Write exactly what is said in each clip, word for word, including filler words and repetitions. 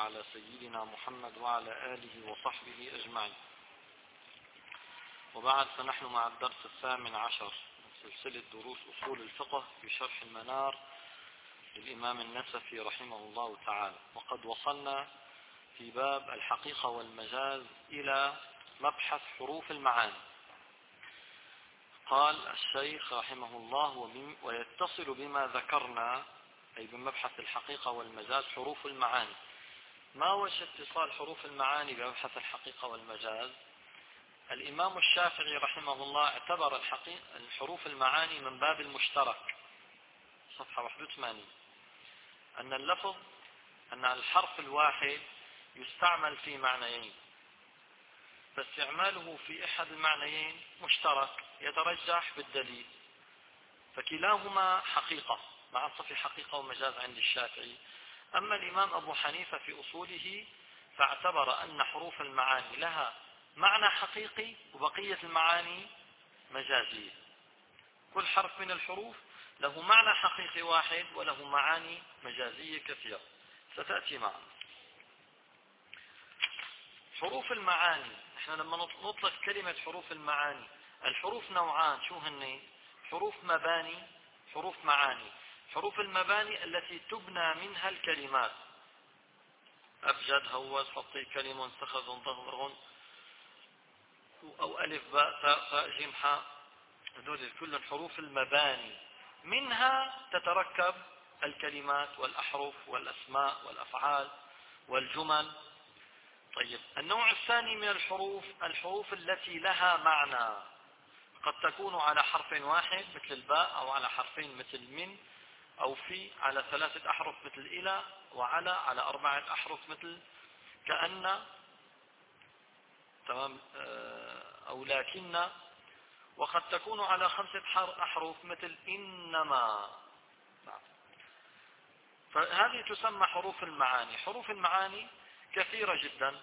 على سيدنا محمد وعلى آله وصحبه أجمعين. وبعد، فنحن مع الدرس الثامن عشر من سلسلة دروس أصول الفقه في شرح المنار للإمام النسفي رحمه الله تعالى، وقد وصلنا في باب الحقيقة والمجاز إلى مبحث حروف المعاني. قال الشيخ رحمه الله: ويتصل بما ذكرنا، أي بمبحث الحقيقة والمجاز، حروف المعاني. ما وجه اتصال حروف المعاني بمبحث الحقيقة والمجاز؟ الإمام الشافعي رحمه الله اعتبر الحروف المعاني من باب المشترك، صفحة واحد وثمانين، أن اللفظ أن الحرف الواحد يستعمل في معنيين، فاستعماله في أحد المعنيين مشترك يترجح بالدليل، فكلاهما حقيقة مع صفة حقيقة ومجاز عند الشافعي. أما الإمام أبو حنيفة في أصوله فاعتبر أن حروف المعاني لها معنى حقيقي وبقية المعاني مجازية. كل حرف من الحروف له معنى حقيقي واحد وله معاني مجازية كثيرة ستأتي معنا. حروف المعاني، احنا لما نطلق كلمة حروف المعاني، الحروف نوعان، شو هن؟ حروف مباني، حروف معاني. حروف المباني التي تبنى منها الكلمات، أبجد، هوز، حطي، كلم، سخذ، ضغضغ، أو ألف، باء، تاء، فاء، جيم، حاء، هذول كل الحروف المباني، منها تتركب الكلمات والأحرف والأسماء والأفعال والجمل. طيب، النوع الثاني من الحروف الحروف التي لها معنى، قد تكون على حرف واحد مثل الباء، أو على حرفين مثل من أو في، على ثلاثة أحرف مثل إلى، وعلى على أربعة أحرف مثل كأن، تمام، أو لكن، وقد تكون على خمسة أحرف مثل إنما. فهذه تسمى حروف المعاني. حروف المعاني كثيرة جدا،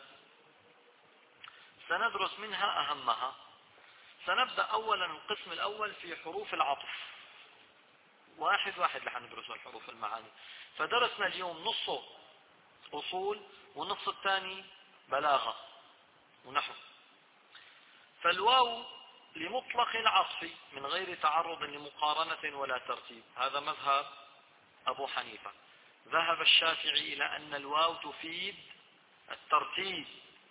سندرس منها أهمها. سنبدأ أولا القسم الأول في حروف العطف، واحد واحد لح ندرس الحروف المعاني. فدرسنا اليوم نصه أصول والنص الثاني بلاغة ونحو. فالواو لمطلق العطف من غير تعرض لمقارنة ولا ترتيب، هذا مذهب أبو حنيفة. ذهب الشافعي إلى أن الواو تفيد الترتيب،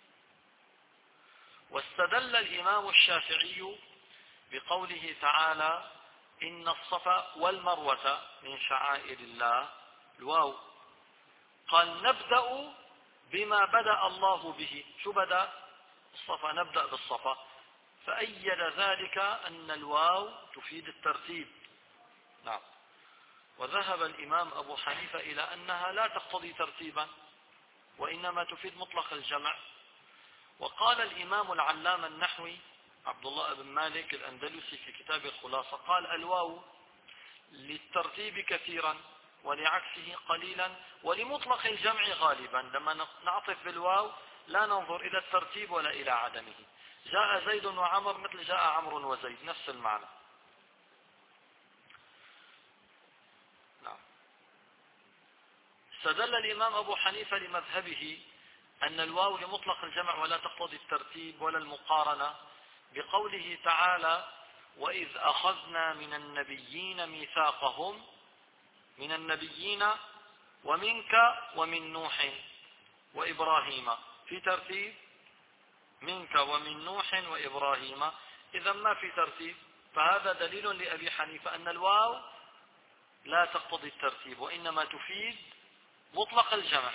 واستدل الإمام الشافعي بقوله تعالى: إن الصفا والمروة من شعائر الله، الواو. قال: نبدأ بما بدأ الله به. شو بدأ؟ الصفا، نبدأ بالصفا. فأيد ذلك أن الواو تفيد الترتيب. نعم. وذهب الإمام أبو حنيفة إلى أنها لا تقتضي ترتيبا، وإنما تفيد مطلق الجمع. وقال الإمام العلامة النحوي عبد الله بن مالك الأندلسي في كتاب الخلاصة، قال: الواو للترتيب كثيرا ولعكسه قليلا ولمطلق الجمع غالبا. لما نعطف بالواو لا ننظر إلى الترتيب ولا إلى عدمه. جاء زيد وعمر مثل جاء عمرو وزيد، نفس المعنى. نعم. استدل الإمام أبو حنيفة لمذهبه أن الواو لمطلق الجمع ولا تقتضي الترتيب ولا المقارنة بقوله تعالى: وإذ أخذنا من النبيين ميثاقهم، من النبيين ومنك ومن نوح وإبراهيم، في ترتيب، منك ومن نوح وإبراهيم، إذا ما في ترتيب. فهذا دليل لأبي حنيفة أن الواو لا تقتضي الترتيب وإنما تفيد مطلق الجمع.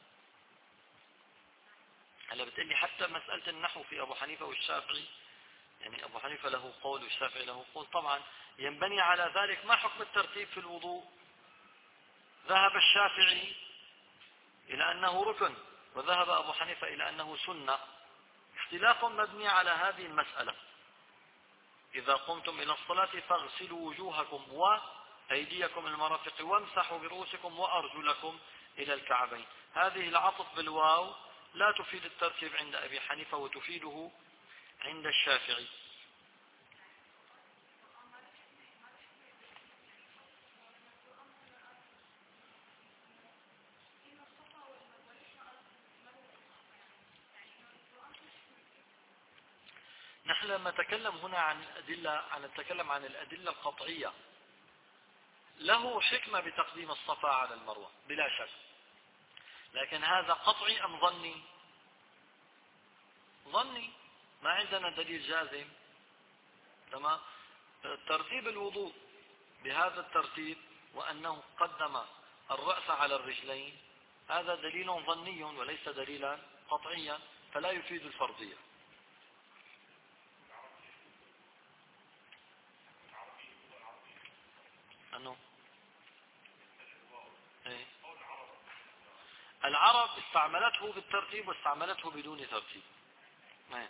هلا بتقلي حتى مسألة النحو في أبو حنيفة والشافعي، يعني أبو حنيفة له قول والشافعي له قول، طبعا ينبني على ذلك ما حكم الترتيب في الوضوء. ذهب الشافعي إلى أنه ركن، وذهب أبو حنيفة إلى أنه سنة. اختلاف مبني على هذه المسألة: إذا قمتم إلى الصلاة فاغسلوا وجوهكم وأيديكم المرافق وامسحوا برؤوسكم وأرجلكم إلى الكعبين. هذه العطف بالواو لا تفيد الترتيب عند أبي حنيفة وتفيده عند الشافعي. لما نتكلم هنا عن أدلة عن نتكلم عن الأدلة القطعية، له حكمة بتقديم الصفا على المروة بلا شك، لكن هذا قطعي أم ظني؟ ظني، ما عندنا دليل جازم. تمام. ترتيب الوضوء بهذا الترتيب وأنه قدم الرأس على الرجلين هذا دليل ظني وليس دليلا قطعيا، فلا يفيد الفرضية. أنه إيه؟ العرب استعملته بالترتيب واستعملته بدون ترتيب. إيه؟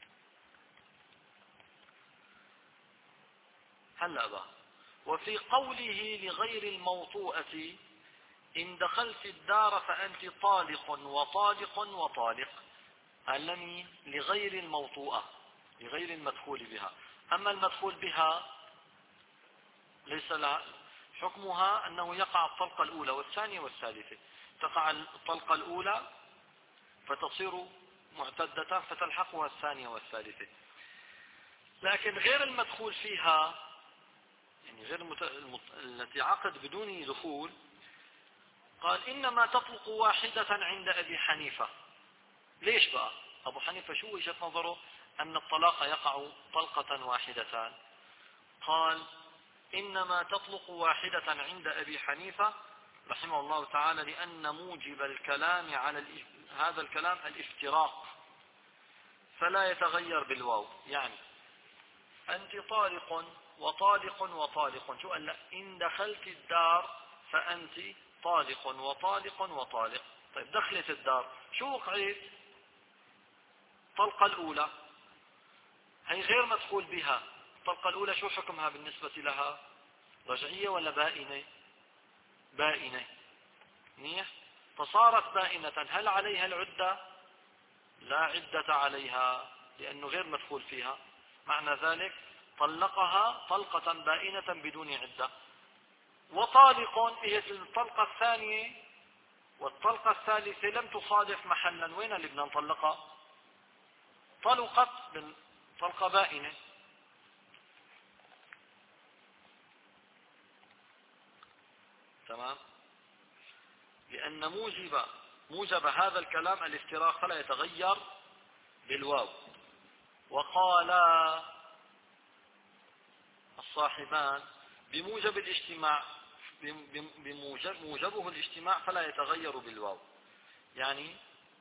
هلا بقى، وفي قوله لغير الموطوءة إن دخلت الدار فأنت طالق وطالق وطالق، علمي لغير الموطوءة، لغير المدخول بها. أما المدخول بها ليس لها حكمها أنه يقع الطلقة الأولى والثانية والثالثة. تقع الطلقة الأولى فتصير معتدة فتلحقها الثانية والثالثة، لكن غير المدخول فيها يعني غير المت... المت... التي عقد بدون دخول، قال إنما تطلق واحدة عند أبي حنيفة. ليش بقى؟ أبو حنيفة شو وجهة نظره أن الطلاق يقع طلقة واحدة؟ قال إنما تطلق واحدة عند أبي حنيفة رحمه الله تعالى لأن موجب الكلام على هذا الكلام الافتراق فلا يتغير بالواو. يعني أنت طالق وطالق وطالق، شو قال لا إن دخلت الدار فأنت طالق وطالق وطالق. طيب دخلت الدار شو وقعت؟ الطلقة الأولى هي غير مدخول بها. الطلقة الأولى شو حكمها بالنسبة لها؟ رجعية ولا بائنة؟ بائنة. منيح. فصارت بائنة، هل عليها العدة؟ لا عدة عليها لأنه غير مدخول فيها. معنى ذلك طلقها طلقة بائنة بدون عدة. وطالق هي الطلقة الثانية والطلقة الثالثة لم تصادف محلا، وين اللي بدنا نطلقها؟ طلقت طلقة بائنة. تمام. لأن موجب موجب هذا الكلام الافتراق فلا يتغير بالواو. وقال الصاحبان بموجب الاجتماع بموجب موجبه الاجتماع فلا يتغير بالواو. يعني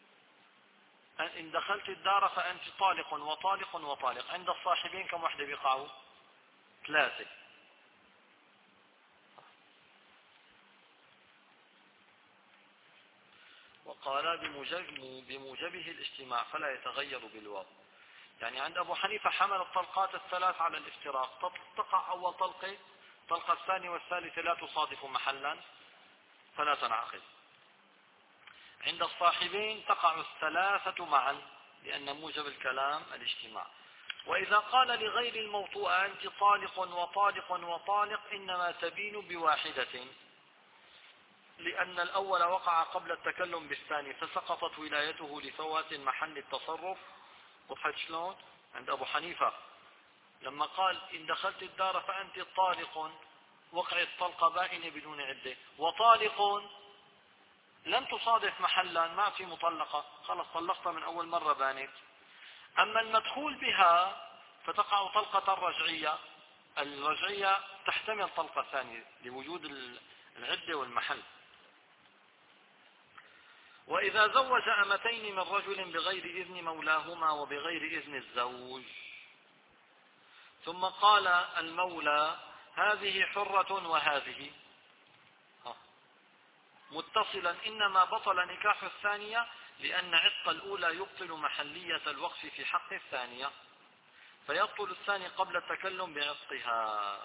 إن دخلت الدار فأنت طالق وطالق وطالق، عند الصاحبين كم واحدة بيقعوا؟ ثلاثة. وقال بموجب بموجبه الاجتماع فلا يتغير بالواو. يعني عند أبو حنيفة حمل الطلقات الثلاث على الافتراق، تقع أول طلقة، الطلقة الثانية والثالثة لا تصادف محلا فلا تنعقد. عند الصاحبين تقع الثلاثة معا لأن موجب الكلام الاجتماع. وإذا قال لغير الموطوءة أنت طالق وطالق وطالق إنما تبين بواحدة، لأن الأول وقع قبل التكلم بالثاني فسقطت ولايته لفوات محل التصرف. وضحت شلون؟ عند أبو حنيفة لما قال إن دخلت الدار فأنت طالق وقعت طلقة بائنة بدون عدة، وطالق لم تصادف محلا ما في مطلقة، خلص طلقتها من أول مرة بانت. أما المدخول بها فتقع طلقة رجعية، الرجعية تحتمل طلقة ثانية لوجود العدة والمحل. وإذا زوج أمتين من رجل بغير إذن مولاهما وبغير إذن الزوج، ثم قال المولى هذه حرة وهذه متصلا إنما بطل نكاح الثانية لأن عتق الأولى يبطل محلية الوقف في حق الثانية، فيبطل الثاني قبل التكلم بعتقها.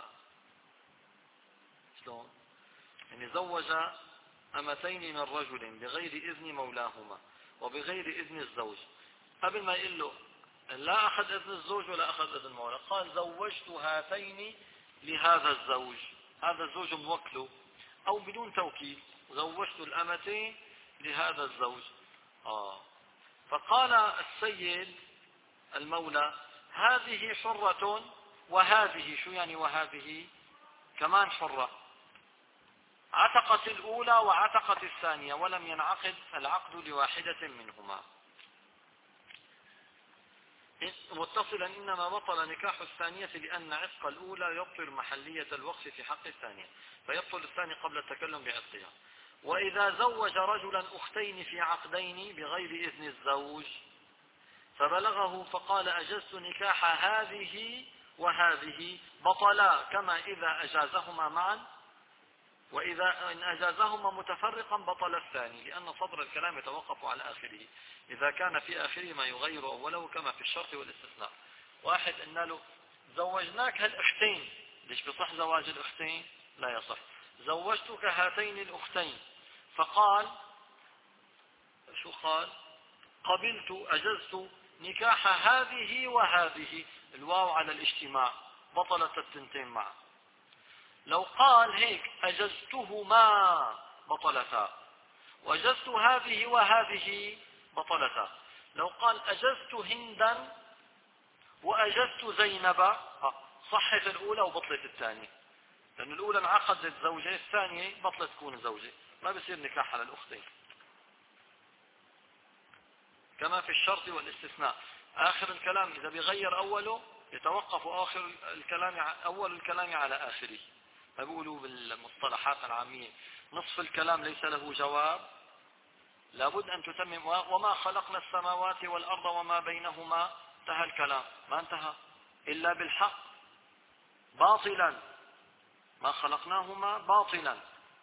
شلون؟ يعني زوج أمتين من رجل بغير إذن مولاهما وبغير إذن الزوج، قبل ما يقول له لا أخذ إذن الزوج ولا أخذ إذن المولى، قال زوجت هاتين لهذا الزوج، هذا الزوج موكله أو بدون توكيل، زوجت الأمتين لهذا الزوج. آه. فقال السيد المولى هذه حرة وهذه، شو يعني وهذه؟ كمان حرة، عتقت الأولى وعتقت الثانية ولم ينعقد العقد لواحدة منهما. متصلا إنما بطل نكاح الثانية لأن عتق الأولى يبطل محلية الوقف في حق الثانية، فيبطل الثاني قبل التكلم بعتقها. وإذا زوج رجلا أختين في عقدين بغير إذن الزوج فبلغه فقال أجزت نكاح هذه وهذه بطلا كما إذا أجازهما معا، وإذا إن أجازهما متفرقا بطل الثاني، لأن صدر الكلام يتوقف على آخره إذا كان في آخره ما يغير أوله كما في الشرط والاستثناء. واحد قلنا له زوجناك هالأختين، ليش بصح زواج الأختين؟ لا يصح. زوجتك هاتين الأختين، فقال شو قال؟ قبلت أجزت نكاح هذه وهذه، الواو على الاجتماع، بطلت التنتين معا. لو قال هيك أجزتهما بطلتا، وأجزت هذه وهذه بطلتا. لو قال أجزت هندا وأجزت زينب صحت الأولى وبطلت الثانية، لأن الأولى انعقدت زوجة، الثانية بطلت تكون زوجة، ما بصير نكاح على الأختين كما في الشرط والاستثناء. آخر الكلام إذا بيغير أوله يتوقف آخر الكلام أول الكلام على آخره. ما بيقولوا بالمصطلحات العامية نصف الكلام ليس له جواب، لابد أن تتمم. وما خلقنا السماوات والأرض وما بينهما، انتهى الكلام، ما انتهى إلا بالحق باطلا، ما خلقناهما باطلا.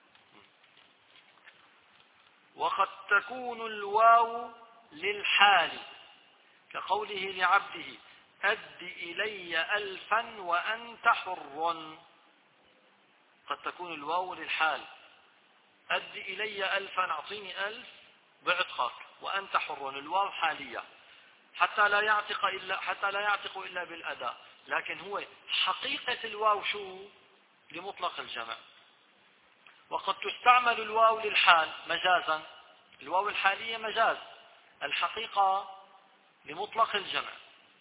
وقد تكون الواو للحال كقوله لعبده أد إلي ألفا وأنت حر. قد تكون الواو للحال، أد إلي ألفا، أعطيني ألف بعتقك، وأنت حر، الواو حالية حتى لا يعتق إلا حتى لا يعتق إلا بالأداء، لكن هو حقيقة الواو شو؟ لمطلق الجمع. وقد تستعمل الواو للحال مجازا، الواو الحالية مجاز، الحقيقة لمطلق الجمع.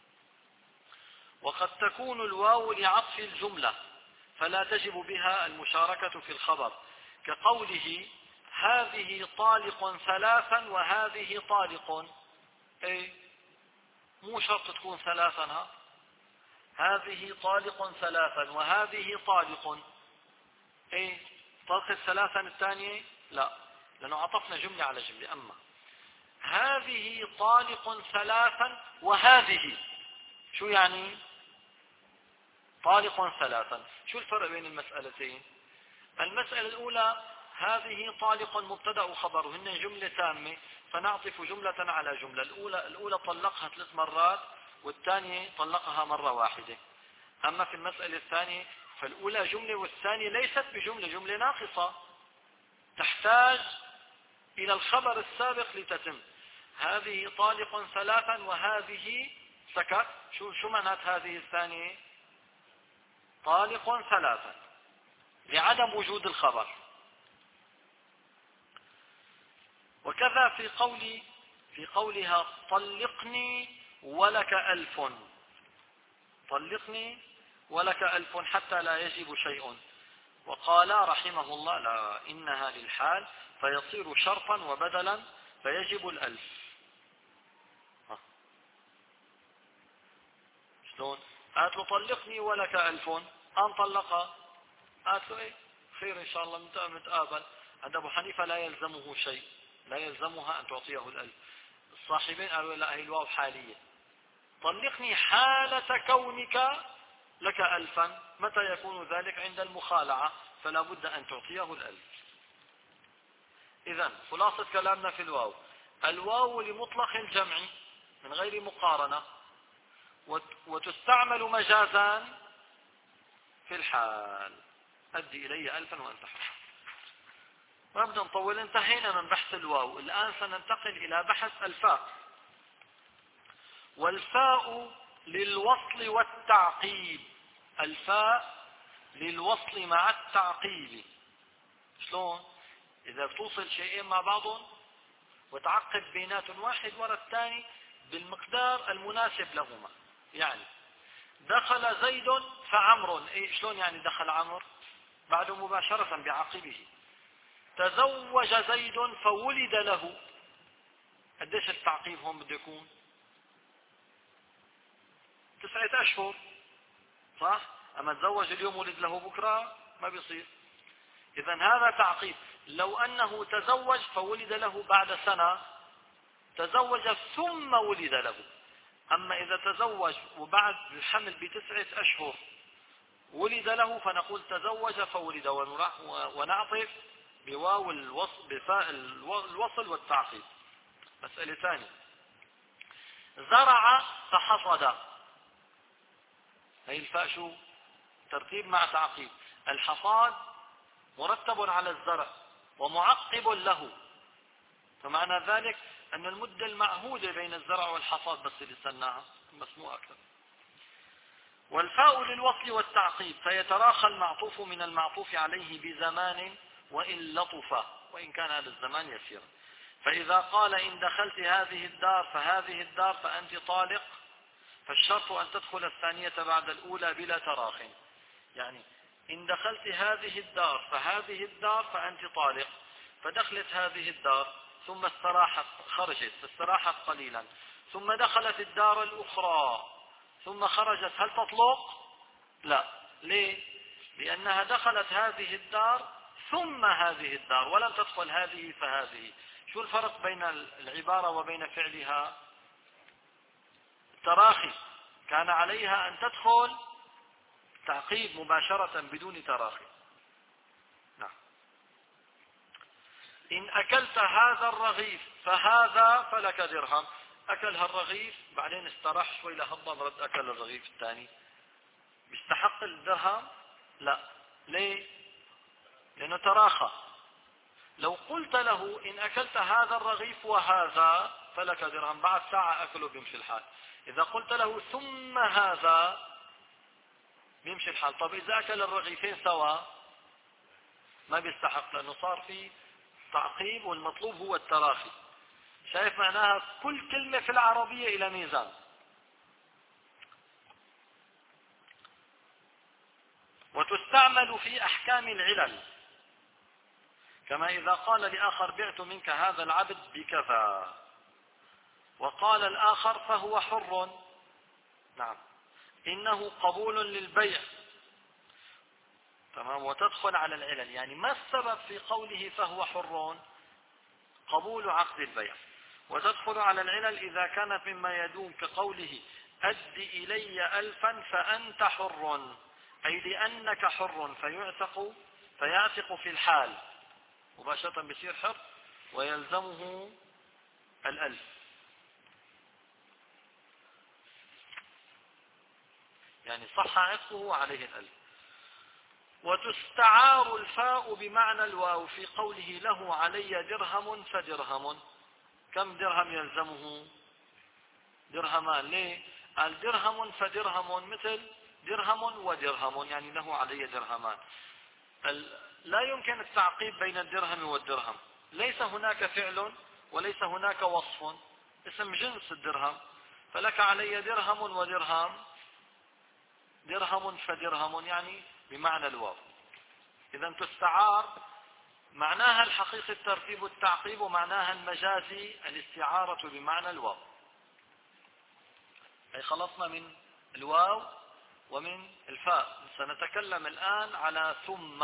وقد تكون الواو لعطف الجملة فلا تجب بها المشاركة في الخبر، كقوله هذه طالق ثلاثا وهذه طالق، اي مو شرط تكون ثلاثا، هذه طالق ثلاثا وهذه طالق، اي طلق الثلاثا الثانية لا، لأنه عطفنا جملة على جملة. أما هذه طالق ثلاثا وهذه، شو يعني طالق ثلاثا؟ شو الفرق بين المسألتين؟ المسألة الأولى هذه طالق مبتدأ وخبر، هن جملة تامة فنعطف جملة على جملة. الأولى الأولى طلقها ثلاث مرات والثانية طلقها مرة واحدة. أما في المسألة الثانية فالأولى جملة والثانية ليست بجملة، جملة ناقصة تحتاج إلى الخبر السابق لتتم. هذه طالق ثلاثا وهذه سكت، شو شو معنات هذه الثانية؟ طالق ثلاثا لعدم وجود الخبر. وكذا في قولي في قولها طلقني ولك ألف، طلقني ولك ألف حتى لا يجب شيء. وقال رحمه الله لا، إنها للحال فيصير شرطا وبدلا فيجب الألف. شلون؟ قالت له طلقني ولك ألف، أن طلقها، قالت له ايه خير إن شاء الله متقابل. عند أبو حنيفة لا يلزمه شيء، لا يلزمها أن تعطيه الألف. الصاحبين قالوا لا، هي الواو حالية، طلقني حالة كونك لك ألفا، متى يكون ذلك؟ عند المخالعة، فلا بد أن تعطيه الألف. إذن خلاصة كلامنا في الواو، الواو لمطلق الجمع من غير مقارنة، وتستعمل مجازا في الحال، أدي إلي ألفا وأنت حر. ما بدنا نطول، انتهينا من بحث الواو، الآن سننتقل إلى بحث الفاء. والفاء للوصل والتعقيب، الفاء للوصل مع التعقيب. شلون؟ إذا بتوصل شيئين مع بعضهم وتعقب بينات واحد وراء الثاني بالمقدار المناسب لهما. يعني دخل زيد فعمر، اي شلون يعني دخل عمر؟ بعد مباشرة بعقبه. تزوج زيد فولد له. قديش التعقيب هون بده يكون؟ تسعة اشهر، صح؟ اما تزوج اليوم ولد له بكرة ما بيصير. اذا هذا تعقيب. لو انه تزوج فولد له بعد سنة، تزوج ثم ولد له. اما اذا تزوج وبعد الحمل بتسعة اشهر ولد له فنقول تزوج فولد، ونعطف بواو الوصل بفاء الوصل والتعقيب. مسألة ثانية، زرع فحصد. هي الفاء شو؟ ترتيب مع تعقيب. الحصاد مرتب على الزرع ومعقب له، فمعنى ذلك أن المدة المعهودة بين الزرع والحصاد بس اللي استناها، بس مو أكثر. والفاء للوصل والتعقيب، فيتراخى المعطوف من المعطوف عليه بزمان وإن لطف، وإن كان هذا الزمان يسيرا. فإذا قال إن دخلت هذه الدار فهذه الدار فأنت طالق، فالشرط أن تدخل الثانية بعد الأولى بلا تراخ. يعني إن دخلت هذه الدار فهذه الدار فأنت طالق، فدخلت هذه الدار ثم استراحت، خرجت استراحت قليلا، ثم دخلت الدار الأخرى ثم خرجت، هل تطلق؟ لا. ليه؟ لأنها دخلت هذه الدار ثم هذه الدار ولم تدخل هذه فهذه. شو الفرق بين العبارة وبين فعلها؟ تراخي، كان عليها أن تدخل تعقيب مباشرة بدون تراخي. نعم. إن أكلت هذا الرغيف فهذا فلك درهم. أكل هالرغيف بعدين استراح شوي لهضم، رد أكل الرغيف الثاني، بيستحق الدرهم؟ لا. ليه؟ لأنه تراخى. لو قلت له إن أكلت هذا الرغيف وهذا فلك درهم، بعد ساعة أكله بيمشي الحال. إذا قلت له ثم هذا بيمشي الحال. طب إذا أكل الرغيفين سوا ما بيستحق، لأنه صار في تعقيب والمطلوب هو التراخي. شايف معناها كل كلمة في العربية إلى ميزان. وتستعمل في أحكام العلل، كما إذا قال لآخر بعت منك هذا العبد بكذا، وقال الآخر فهو حر. نعم. إنه قبول للبيع. تمام. وتدخل على العلل، يعني ما السبب في قوله فهو حر؟ قبول عقد البيع. وتدخل على العلل إذا كانت مما يدوم، كقوله أد إلي ألفا فأنت حر، أي لأنك حر، فيعتق فيعتق في الحال مباشرة بيصير حر ويلزمه الألف. يعني صح عتقه عليه الألف. وتستعار الفاء بمعنى الواو في قوله له علي درهم فدرهم. كم درهم يلزمه؟ درهمان. ليه؟ قال درهم فدرهم، مثل درهم ودرهم، يعني له علي درهمان. لا يمكن التعقيب بين الدرهم والدرهم، ليس هناك فعل وليس هناك وصف، اسم جنس الدرهم، فلك علي درهم ودرهم، درهم فدرهم يعني بمعنى الواو. إذا تستعار معناها الحقيقي الترتيب والتعقيب، ومعناها المجازي الاستعارة بمعنى الواو. أي خلصنا من الواو ومن الفاء. سنتكلم الآن على ثم.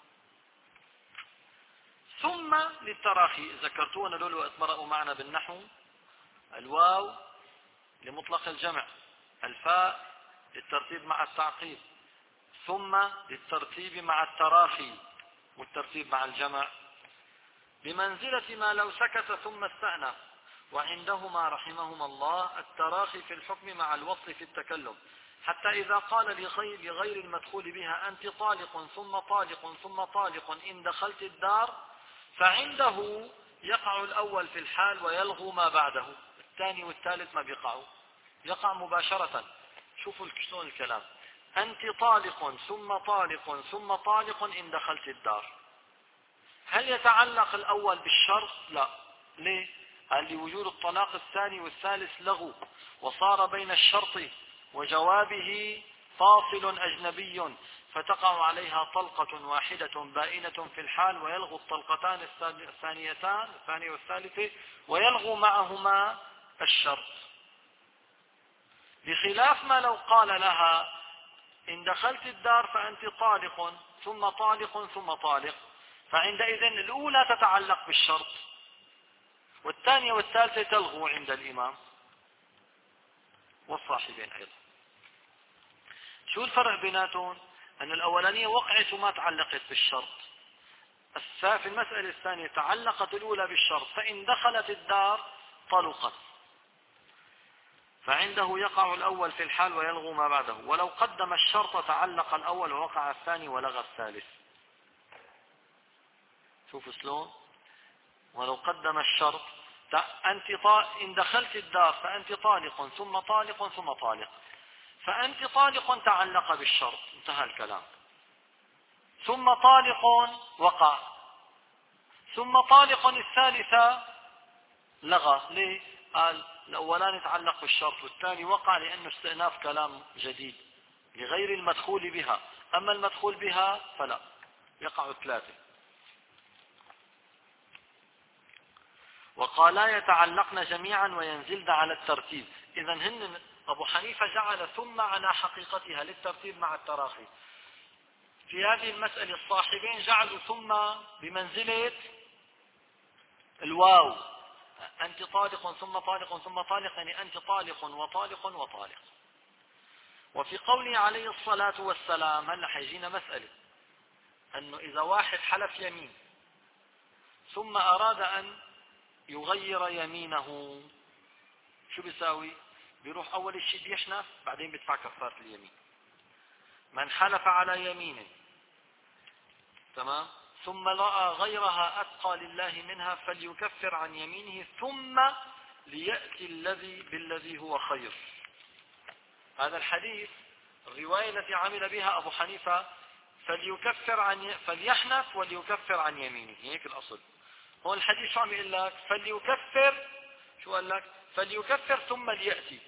ثم للتراخي، ذكرتونا لولو وقت مرقوا معنا بالنحو. الواو لمطلق الجمع، الفاء للترتيب مع التعقيب، ثم للترتيب مع التراخي والترتيب مع الجمع، بمنزلة ما لو سكت ثم استأنف. وعندهما رحمهما الله التراخي في الحكم مع الوصل في التكلم، حتى إذا قال لغير, لغير المدخول بها أنت طالق ثم طالق ثم طالق إن دخلت الدار، فعنده يقع الأول في الحال ويلغو ما بعده، الثاني والثالث ما بيقعوا، يقع مباشرة. شوفوا شلون الكلام، أنت طالق ثم طالق ثم طالق إن دخلت الدار. هل يتعلق الأول بالشرط؟ لا. ليه؟ قال لوجود الطلاق الثاني والثالث لغو، وصار بين الشرط وجوابه فاصل أجنبي فتقع عليها طلقة واحدة بائنة في الحال ويلغو الطلقتان الثانيتان الثانية والثالثة ويلغو معهما الشرط، بخلاف ما لو قال لها إن دخلت الدار فأنت طالق ثم طالق ثم طالق، فعندئذ الأولى تتعلق بالشرط والثانية والثالثة تلغو عند الإمام والصاحبين أيضا. شو الفرق بيناتهم؟ أن الأولانية وقعت وما تعلقت بالشرط، في المسألة الثانية تعلقت الأولى بالشرط، فإن دخلت الدار طلقت، فعنده يقع الأول في الحال ويلغو ما بعده، ولو قدم الشرط تعلق الأول ووقع الثاني ولغى الثالث. شوفوا شلون؟ ولو قدم الشرط أنت إن دخلت الدار فأنت طالق ثم طالق ثم طالق، فأنت طالق تعلق بالشرط انتهى الكلام، ثم طالق وقع، ثم طالق الثالثة لغى. ليه؟ قال الأولان يتعلق بالشرط والثاني وقع لأنه استئناف كلام جديد لغير المدخول بها، أما المدخول بها فلا، يقع ثلاثة. وقالا يتعلقن جميعا وينزلن على الترتيب. إذا هن أبو حنيفة جعل ثم على حقيقتها للترتيب مع التراخي. في هذه المسألة الصاحبين جعلوا ثم بمنزلة الواو، أنت طالق ثم طالق ثم طالق، يعني أنت طالق وطالق وطالق. وفي قوله عليه الصلاة والسلام هلا حيجينا مسألة أنه إذا واحد حلف يمين ثم أراد أن يغير يمينه شو بيساوي؟ بيروح أول شيء بيحنف بعدين بيدفع كفارة اليمين. من حلف على يمين تمام ثم رأى غيرها أتقى لله منها فليكفر عن يمينه ثم ليأتي الذي بالذي هو خير. هذا الحديث الرواية التي عمل بها أبو حنيفة فليكفر عن فليحنف وليكفر عن يمينه، هيك الأصل. هو الحديث شو عم يقول لك؟ فليكفر، شو قال لك؟ فليكفر ثم ليأتي،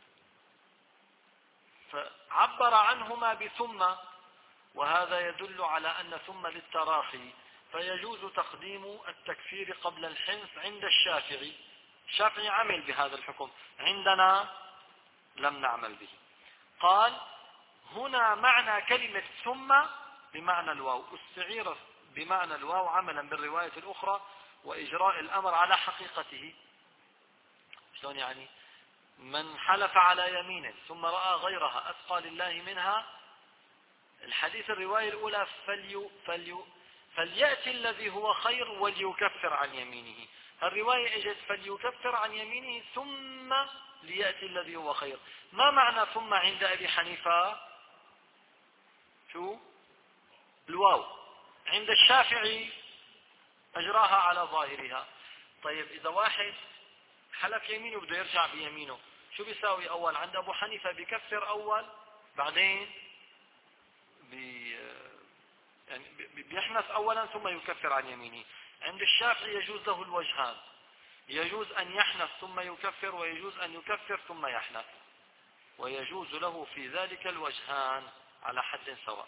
فعبر عنهما بثم، وهذا يدل على أن ثم للتراخي، فيجوز تقديم التكفير قبل الحنث عند الشافعي. الشافعي عمل بهذا الحكم، عندنا لم نعمل به. قال هنا معنى كلمة ثم بمعنى الواو، استعير بمعنى الواو عملا بالرواية الأخرى وإجراء الأمر على حقيقته. شلون يعني؟ من حلف على يمين ثم رأى غيرها أتقى لله منها، الحديث الرواية الأولى فلي فلي فليأتي الذي هو خير وليكفر عن يمينه، الرواية اجت فليكفر عن يمينه ثم ليأتي الذي هو خير. ما معنى ثم عند أبي حنيفة؟ شو؟ الواو. عند الشافعي أجراها على ظاهرها. طيب إذا واحد حلف يمينه بده يرجع بيمينه شو بيساوي؟ أول عند أبو حنيفة بيكفر أول بعدين بي يعني بيحنث أولا ثم يكفر عن يمينه. عند الشافعي يجوز له الوجهان، يجوز أن يحنث ثم يكفر ويجوز أن يكفر ثم يحنث، ويجوز له في ذلك الوجهان على حد سواء.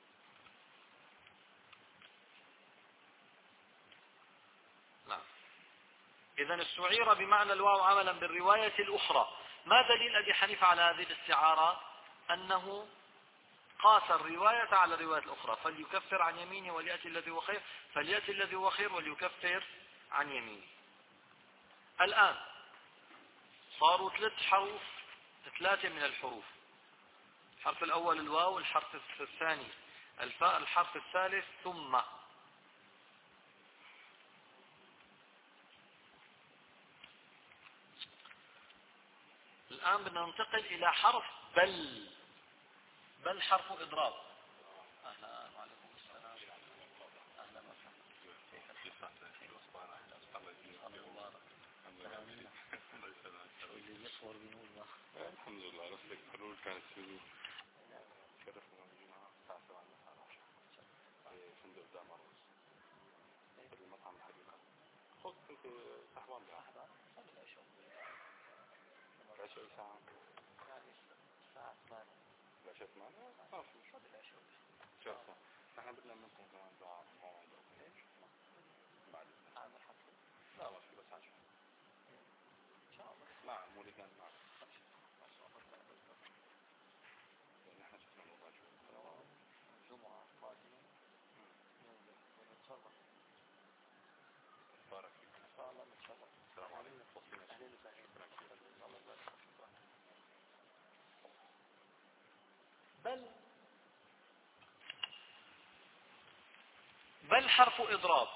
نعم. إذن استعير بمعنى الواو عملا بالرواية الأخرى. ما دليل أبي حنيفة على هذه الاستعارة؟ أنه قاس الرواية على الرواية الأخرى، فليكفر عن يمينه وليأتي الذي هو خير، فليأتي الذي هو خير وليكفر عن يمينه. الآن صاروا ثلاث حروف، ثلاثة من الحروف، الحرف الأول الواو، الحرف الثاني الفاء، الحرف الثالث ثم. الآن بدنا ننتقل إلى حرف بل. بل حرف إضراب. أهلا وعليكم السلام. أهلا وسهلا. اللي يصور بنقول الحمد لله. رسلك حلول كانت في شرفنا وجينا الساعة سبعة في فندق دامروس في المطعم الحديقة. خذ كنت صحوان بها. صلي العشاء. العشاء ساعة. يعني ساعة شوف معنا ما في مشكلة. شوف احنا بدنا منكم كمان دعاء موعد ايش بعد هذا الحفل. لا مش بس عشان ان شاء الله مع مولي كان معنا نحن شفنا الموضوع الجمعة قادمة ونتصرف بارك فيك ان شاء الله نتشرف. السلام عليكم. اهلا وسهلا. بل بل حرف إضراب.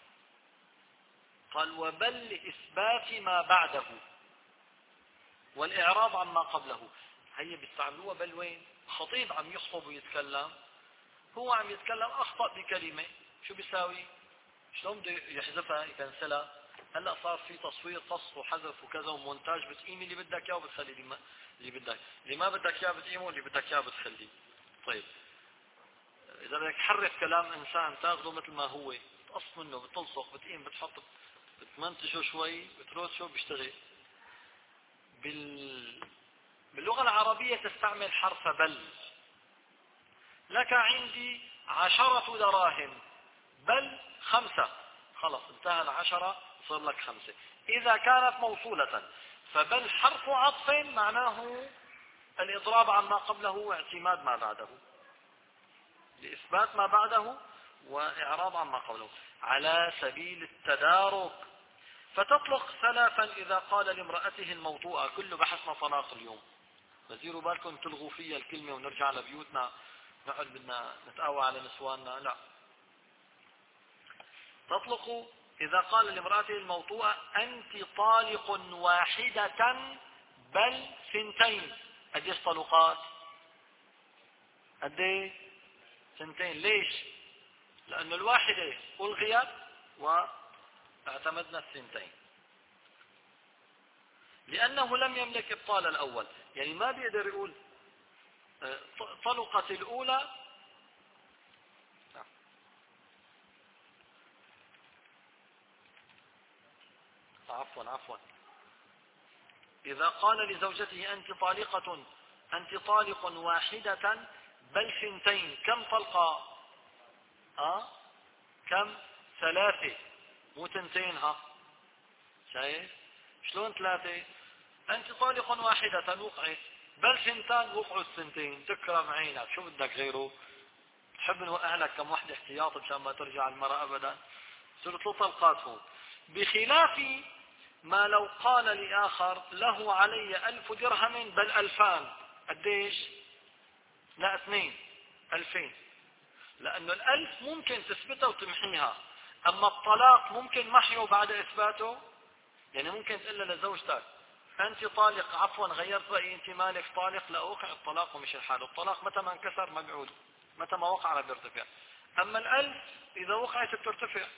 قال وبل لإثبات ما بعده والإعراض عما قبله. هي بيستعملوها بل وين؟ خطيب عم يخطب ويتكلم، هو عم يتكلم أخطأ بكلمة، شو بيساوي؟ شلون بده يحذفها يكنسلها؟ هلا صار في تصوير قص وحذف وكذا ومونتاج، بتقيم اللي بدك اياه وبتخلي اللي ما اللي بدك اللي ما بدك اياه بتقيمه واللي بدك اياه بتخليه. طيب اذا بدك تحرف كلام انسان تاخذه مثل ما هو، بتقص منه، بتلصق، بتقيم، بتحط، بتمنتجه شوي، بتروشه، بيشتغل. بال... باللغة العربية تستعمل حرف بل. لك عندي عشرة دراهم بل خمسة، خلص انتهى العشرة صار لك خمسة. إذا كانت موصولة فبل حرف عطف معناه الإضراب عما قبله واعتماد ما بعده، لإثبات ما بعده وإعراض عما قبله على سبيل التدارك. فتطلق ثلاثا إذا قال لامرأته الموطوءة، كله بحثنا طلاق اليوم، بزيروا بالكم تلغوا فيها الكلمة ونرجع لبيوتنا نقعد بدنا نتقوى على نسواننا. لا، تطلق إذا قال لامرأته الموطوءة أنت طالق واحدة بل ثنتين. قديش طلقات؟ قديه؟ ثنتين. ليش؟ لأن الواحدة ألغيت واعتمدنا الثنتين، لأنه لم يملك إبطال الأول. يعني ما بيقدر يقول طلقت الأولى عفوا عفوا إذا قال لزوجته أنت طالقة أنت طالق واحدة بل ثنتين، كم طلقة؟ أه؟ كم؟ ثلاثة، مو ثنتين. ها شايف شلون ثلاثة؟ أنت طالق واحدة وقعت، بل ثنتان وقعوا الثنتين. تكرم عينك، شو بدك غيره؟ تحب نوقع لك كم وحدة احتياط مشان ما ترجع المرأة أبدا. صرت له طلقات هون، بخلاف ما لو قال لآخر له علي ألف درهم بل ألفان. قديش؟ لا اثنين، ألفين. لأنه الألف ممكن تثبتها وتمحيها، أما الطلاق ممكن محيه بعد إثباته. يعني ممكن تقول لزوجتك أنت طالق، عفوا غيرت رأيي، أنت مالك طالق، لا أوقع الطلاق ومش الحال. الطلاق متى ما انكسر ما بيعود، متى ما وقع بيرتفع. أما الألف إذا وقعت بترتفع.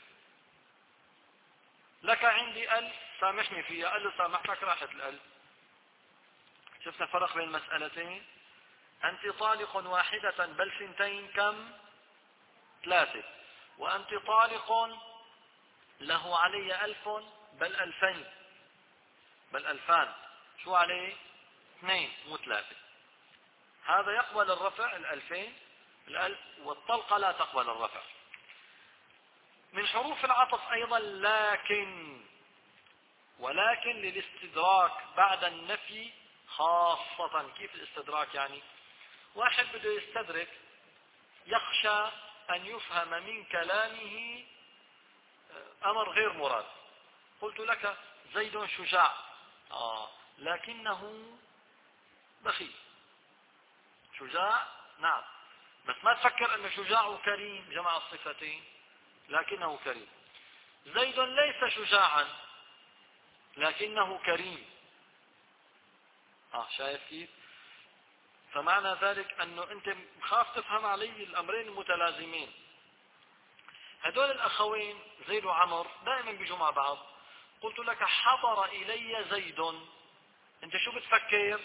لك عندي ألف سامحني فيها، قال له سامحتك راحت الألف. شفنا فرق بين المسألتين؟ أنت طالق واحدة بل ثنتين كم؟ ثلاثة. وأنت طالق له علي ألف بل ألفين بل ألفان، شو عليه؟ اثنين مو ثلاثة. هذا يقبل الرفع الألفين الألف، والطلقة لا تقبل الرفع. من حروف العطف أيضا لكن، ولكن للاستدراك بعد النفي خاصة. كيف الاستدراك؟ يعني واحد بده يستدرك، يخشى أن يفهم من كلامه أمر غير مراد. قلت لك زيد شجاع، آه لكنه بخيل. شجاع نعم، بس ما تفكر أن شجاع وكريم جمع الصفتين، لكنه كريم. زيد ليس شجاعا لكنه كريم. آه شايف كيف؟ فمعنى ذلك أنه أنت خاف تفهم علي الأمرين المتلازمين. هدول الأخوين زيد وعمر دائما بيجوا مع بعض. قلت لك حضر إلي زيد، أنت شو بتفكر؟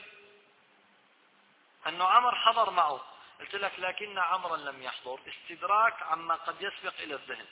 أنه عمر حضر معه. قلت لك لكن عمرا لم يحضر، استدراك عما قد يسبق إلى الذهن.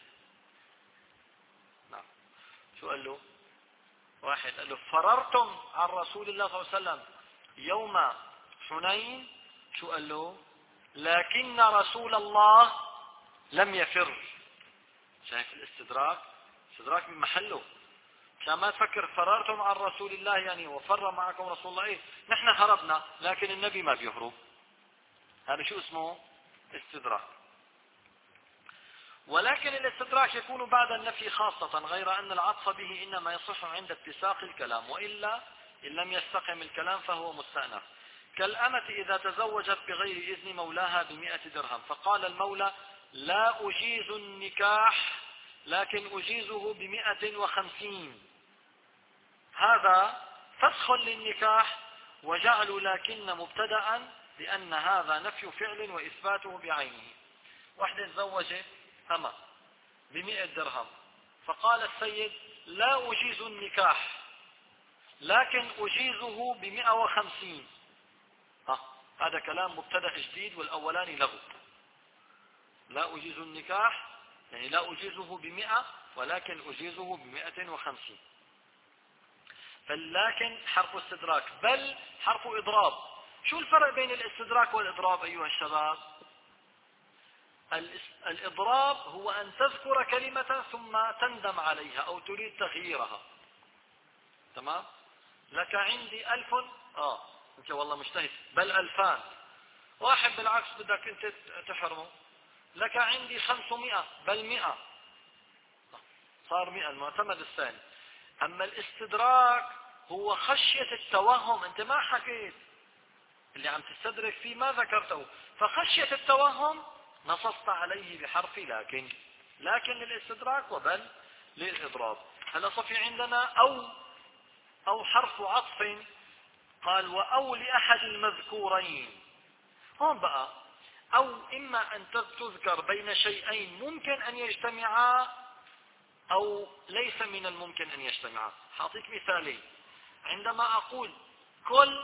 نعم. شو قال له؟ واحد قال له فررتم عن رسول الله صلى الله عليه وسلم يوم حنين شو قال له؟ لكن رسول الله لم يفر. شايف الاستدراك؟ استدراك من محله، عشان ما تفكر فررتم عن رسول الله يعني وفر معكم رسول الله. ايه نحن هربنا لكن النبي ما بيهرب. هذا شو اسمه؟ استدراك. ولكن الاستدراك يكون بعد النفي خاصة، غير أن العطف به إنما يصح عند اتساق الكلام، وإلا إن لم يستقم الكلام فهو مستأنف. كالأمة إذا تزوجت بغير إذن مولاها بمئة درهم، فقال المولى لا أجيز النكاح لكن أجيزه بمئة وخمسين، هذا فسخ للنكاح وجعل لكن مبتدأ، لأن هذا نفي فعل وإثباته بعينه. واحدة تزوجت أما بمئة درهم، فقال السيد لا أجيز النكاح لكن أجيزه بمئة وخمسين. ها هذا كلام مبتدأ جديد، والأولاني له. لا أجيز النكاح يعني لا أجيزه بمئة ولكن أجيزه بمئة وخمسين. فلكن حرف استدراك بل حرف إضراب. شو الفرق بين الاستدراك والإضراب أيها الشباب؟ الإضراب هو أن تذكر كلمة ثم تندم عليها أو تريد تغييرها. تمام؟ لك عندي ألف، آه أنت والله مجتهد، بل ألفان. واحد بالعكس بدك أنت تحرمه، لك عندي خمسمائة بل مئة، صار مئة، المعتمد الثاني. أما الاستدراك هو خشية التوهم، أنت ما حكيت اللي عم تستدرك فيه ما ذكرته، فخشية التوهم نصصت عليه بحرف لكن. لكن للاستدراك وبل للإضراب. هلا صفي عندنا أو أو حرف عطف، قال وأو لأحد المذكورين. هون بقى أو إما أن تذكر بين شيئين ممكن أن يجتمعا أو ليس من الممكن أن يجتمعا. حاطيك مثالين. عندما أقول كل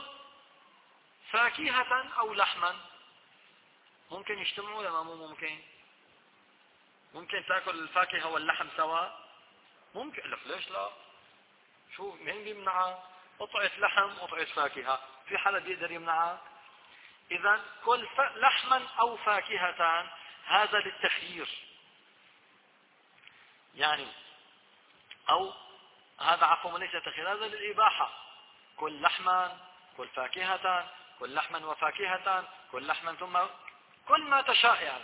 فاكهة أو لحما، ممكن يجتمعوا ولا مو ممكن؟ ممكن تأكل الفاكهة واللحم سوا؟ ممكن. لك ليش لا؟ شو مين بيمنعها؟ قطعة لحم قطعة فاكهة، في حدا بيقدر يمنعها؟ إذا كل لحما أو فاكهة هذا للتخيير يعني، أو هذا عفوا ليس تخيير، هذا للإباحة. كل لحما كل فاكهة كل لحما وفاكهة كل لحما ثم كل ما تشاء يعني.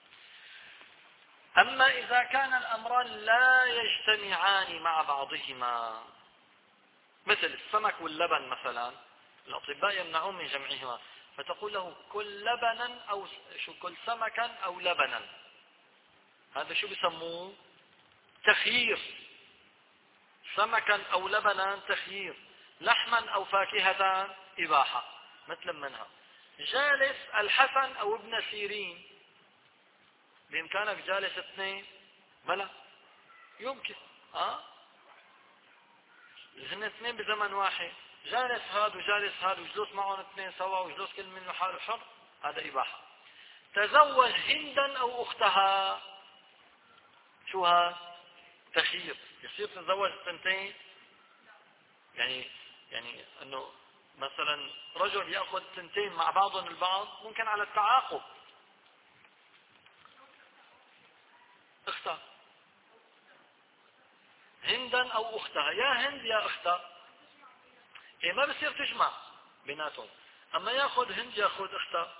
أما إذا كان الأمران لا يجتمعان مع بعضهما، مثل السمك واللبن مثلا، الأطباء يمنعون من جمعهما، فتقول له كل لبنا أو شو كل سمكا أو لبنا، هذا شو بسموه؟ تخيير. سمكا أو لبنا تخيير، لحما أو فاكهة إباحة. مثل منها جالس الحسن أو ابن سيرين، بإمكانك جالس اثنين؟ بلى يمكن. ها هن اثنين بزمن واحد، جالس هاد وجالس هاد وجلوس معهم اثنين سوا وجلوس كل منه حاله حر، هذا إباحة. تزوج هندا أو أختها، شو هذا؟ تخيير. يصير تتزوج ثنتين يعني، يعني انه مثلا رجل يأخذ ثنتين مع بعضهم البعض، ممكن على التعاقب. اختها هندا او اختها، يا هند يا اختها. إيه ما بصير تجمع بيناتهم، اما ياخذ هند ياخذ اختها،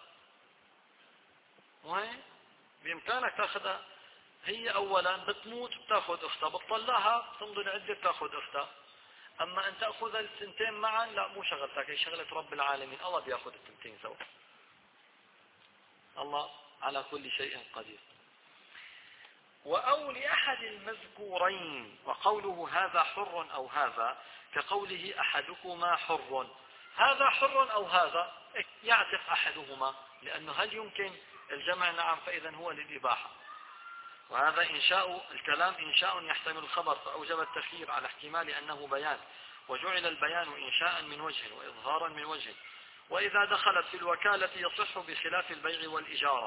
وهي بامكانك تاخذها. هي اولا بتموت بتاخذ اختها، بتطلعها تمضي العده بتاخذ اختها. اما ان تاخذ الثنتين معا لا، مو شغلتك، هي شغله رب العالمين، الله بياخذ الثنتين سوا. الله على كل شيء قدير. وأو لأحد المذكورين، وقوله هذا حر أو هذا كقوله أحدكما حر، هذا حر أو هذا يعتق أحدهما، لأنه هل يمكن الجمع؟ نعم، فإذا هو للإباحة. وهذا إنشاء الكلام إنشاء يحتمل الخبر، فأوجب التخيير على احتمال أنه بيان، وجعل البيان إنشاء من وجه وإظهارا من وجه. وإذا دخلت في الوكالة يصح بخلاف البيع والإجارة.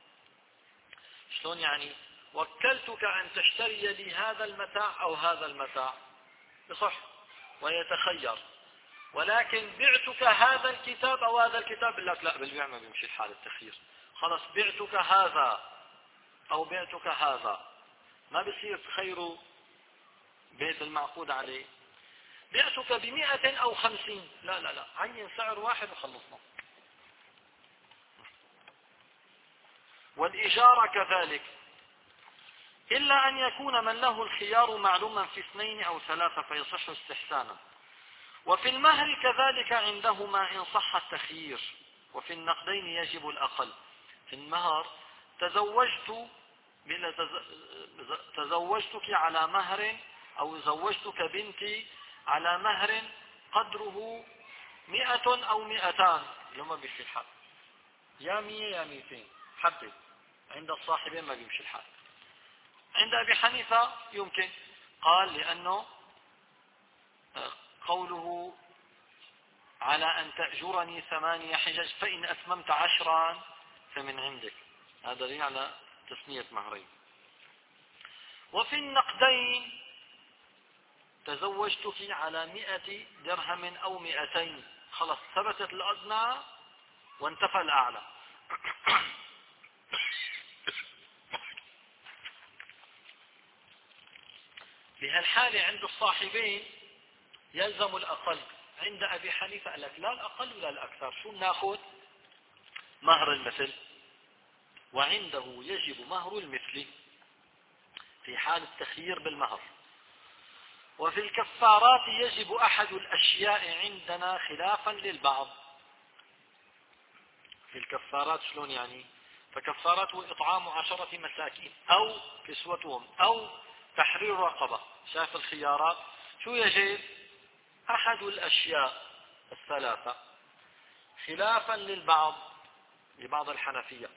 شلون يعني؟ وكلتك أن تشتري لي هذا المتاع أو هذا المتاع، يصح ويتخير. ولكن بعتك هذا الكتاب أو هذا الكتاب، لك لا، بالبيع ما بيمشي الحال التخيير. خلاص بعتك هذا أو بعتك هذا، ما بصير خير بيت المعقود عليه. بعتك بمئة أو خمسين، لا لا لا، عين سعر واحد وخلصنا. والإجارة كذلك، إلا أن يكون من له الخيار معلوما في اثنين أو ثلاثة فيصح استحسانا. وفي المهر كذلك عندهما إن صح التخيير، وفي النقدين يجب الأقل. في المهر تزوجت تزوجتك على مهر، أو زوجتك بنتي على مهر قدره مئة أو مئتان، لما بيمشي الحال، يا مية يا ميتين، حدد. عند الصاحبين ما بيمشي الحال. عند أبي حنيفة يمكن، قال لأنه قوله على أن تأجرني ثمانية حجج فإن أتممت عشرا فمن عندك، هذا دليل على تسمية مهرين. وفي النقدين تزوجتك على مئة درهم أو مئتين، خلاص ثبتت الأدنى وانتفى الأعلى. بهالحالة عند الصاحبين يلزم الأقل. عند أبي حنيفة قال لك لا الأقل ولا الأكثر، شو ناخذ؟ مهر المثل. وعنده يجب مهر المثل في حال التخيير بالمهر. وفي الكفارات يجب أحد الأشياء عندنا خلافا للبعض. في الكفارات شلون يعني؟ فكفارته إطعام عشرة مساكين أو كسوتهم أو تحرير رقبة. شايف الخيارات؟ شو يجب؟ أحد الأشياء الثلاثة خلافا للبعض، لبعض الحنفية.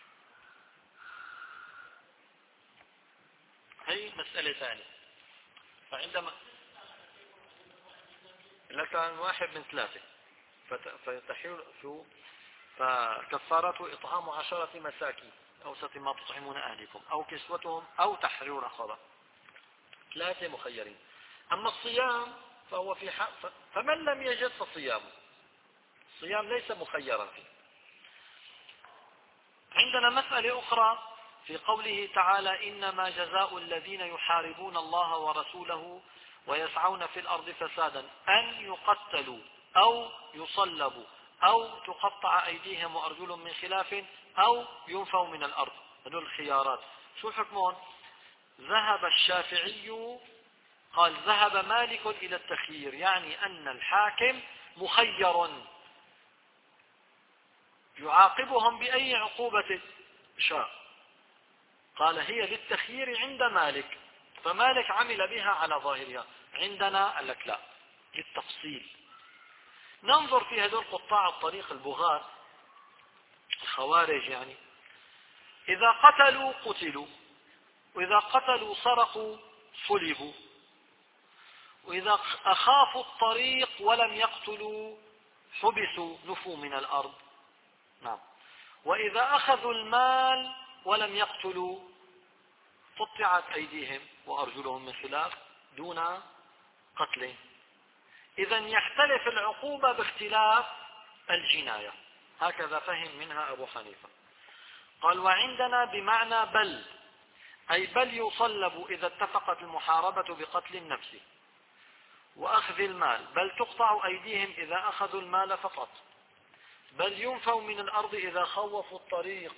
هي مسألة ثانية. فعندما لك واحد من ثلاثة فتحير شو؟ فكفارته إطعام عشرة مساكين أو ست ما تطعمون أهلكم أو كسوتهم أو تحرير رقبة. ثلاثة مخيرين. أما الصيام فهو في حق، فمن لم يجد فصيامه. الصيام ليس مخيرا فيه. عندنا مسألة أخرى في قوله تعالى إنما جزاء الذين يحاربون الله ورسوله ويسعون في الأرض فسادا أن يقتلوا أو يصلبوا أو تقطع أيديهم وأرجلهم من خلاف أو ينفوا من الأرض. هذول الخيارات شو حكمون؟ ذهب الشافعي، قال ذهب مالك إلى التخيير، يعني أن الحاكم مخير يعاقبهم بأي عقوبة شاء. قال هي للتخيير عند مالك، فمالك عمل بها على ظاهرها. عندنا قال لك لا، للتفصيل. ننظر في هذول قطاع الطريق البغاة الخوارج، يعني إذا قتلوا قتلوا، وإذا قتلوا سرقوا صلبوا، وإذا أخافوا الطريق ولم يقتلوا حبسوا نفوا من الأرض. نعم. وإذا أخذوا المال ولم يقتلوا قطعت أيديهم وأرجلهم من خلاف دون قتل. إذا يختلف العقوبة باختلاف الجناية. هكذا فهم منها أبو حنيفة. قال وعندنا بمعنى بل، أي بل يصلب إذا اتفقت المحاربة بقتل النفس وأخذ المال، بل تقطع أيديهم إذا أخذوا المال فقط، بل ينفوا من الأرض إذا خوفوا الطريق.